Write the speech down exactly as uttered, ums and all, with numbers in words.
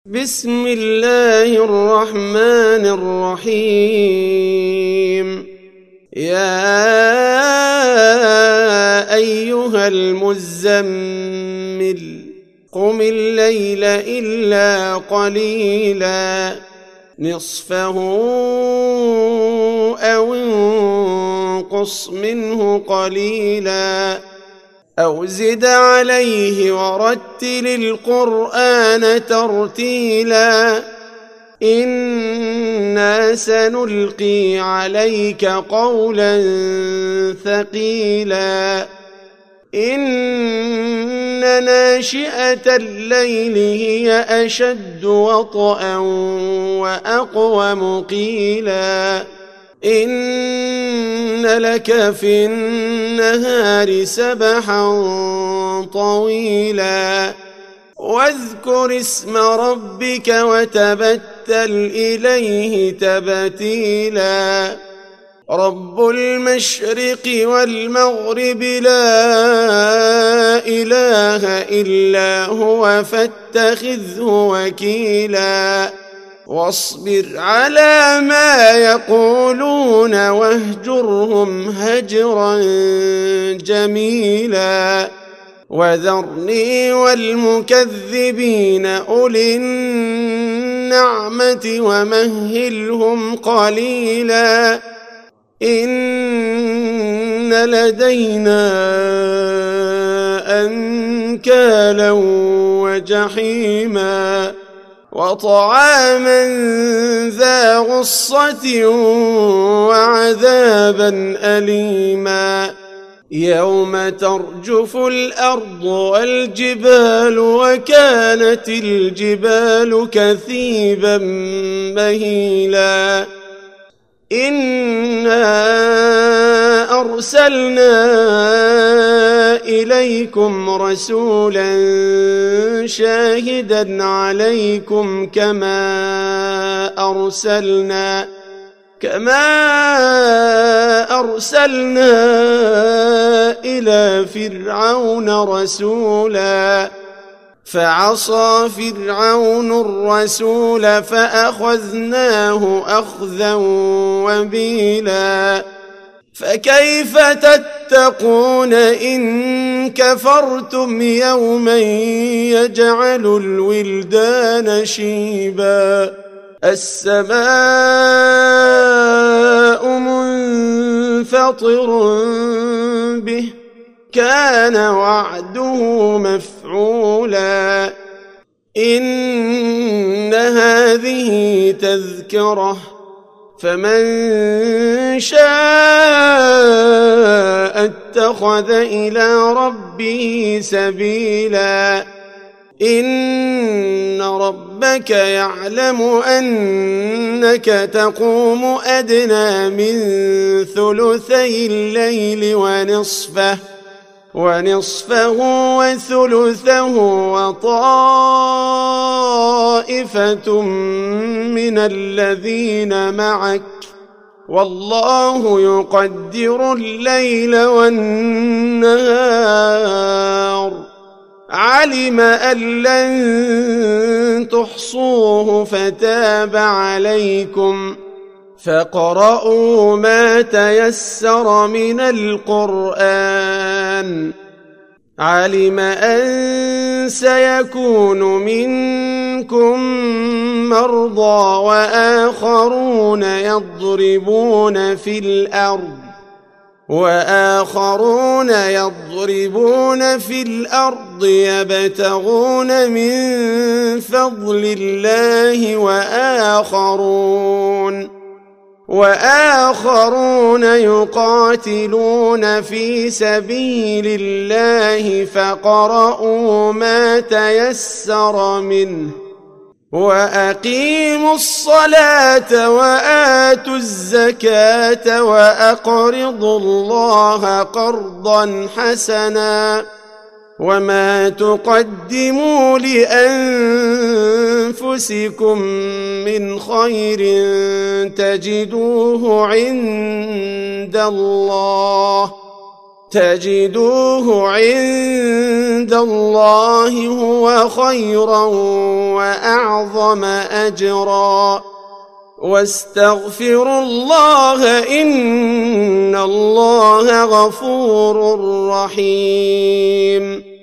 بسم الله الرحمن الرحيم. يا أيها المزمل قم الليل إلا قليلا نصفه أو انقص منه قليلا أو زد عليه ورتل القرآن ترتيلا إنا سنلقي عليك قولا ثقيلا إن ناشئة الليل هي أشد وطئا وأقوم قيلا إن لك في النهار سبحا طويلا واذكر اسم ربك وتبتل إليه تبتيلا رب المشرق والمغرب لا إله إلا هو فاتخذه وكيلا واصبر على ما يقولون واهجرهم هجرا جميلا وذرني والمكذبين أولي النعمة ومهلهم قليلا إن لدينا أنكالا وجحيما وطعاما ذا غصة وعذابا أليما يوم ترجف الأرض والجبال وكانت الجبال كثيبا مهيلا إنا أرسلنا إليكم رسولا شاهدا عليكم كما أرسلنا كما أرسلنا إلى فرعون رسولا فعصى فرعون الرسول فأخذناه أخذا وبيلا فكيف تتقون إن كفرتم يوما يجعل الولدان شيبا السماء منفطر به كان وعده مفعولا إن هذه تذكرة فمن شاء اتخذ إلى ربه سبيلا إن ربك يعلم أنك تقوم أدنى من ثلثي الليل ونصفه ونصفه وثلثه وطائفة من الذين معك والله يقدر الليل والنهار علم أن لن تحصوه فتاب عليكم فاقرؤوا ما تيسر من القرآن علم أن سيكون منكم مرضى وآخرون يضربون في الأرض وآخرون يضربون في الأرض يبتغون من فضل الله وآخرون وآخرون يقاتلون في سبيل الله فاقرؤوا ما تيسر منه وأقيموا الصلاة وآتوا الزكاة وأقرضوا الله قرضا حسنا وما تقدموا لأنفسكم من خير تجدوه عند الله تجدوه عند الله هو خيرا وأعظم أجرا واستغفروا الله إن الله غفور رحيم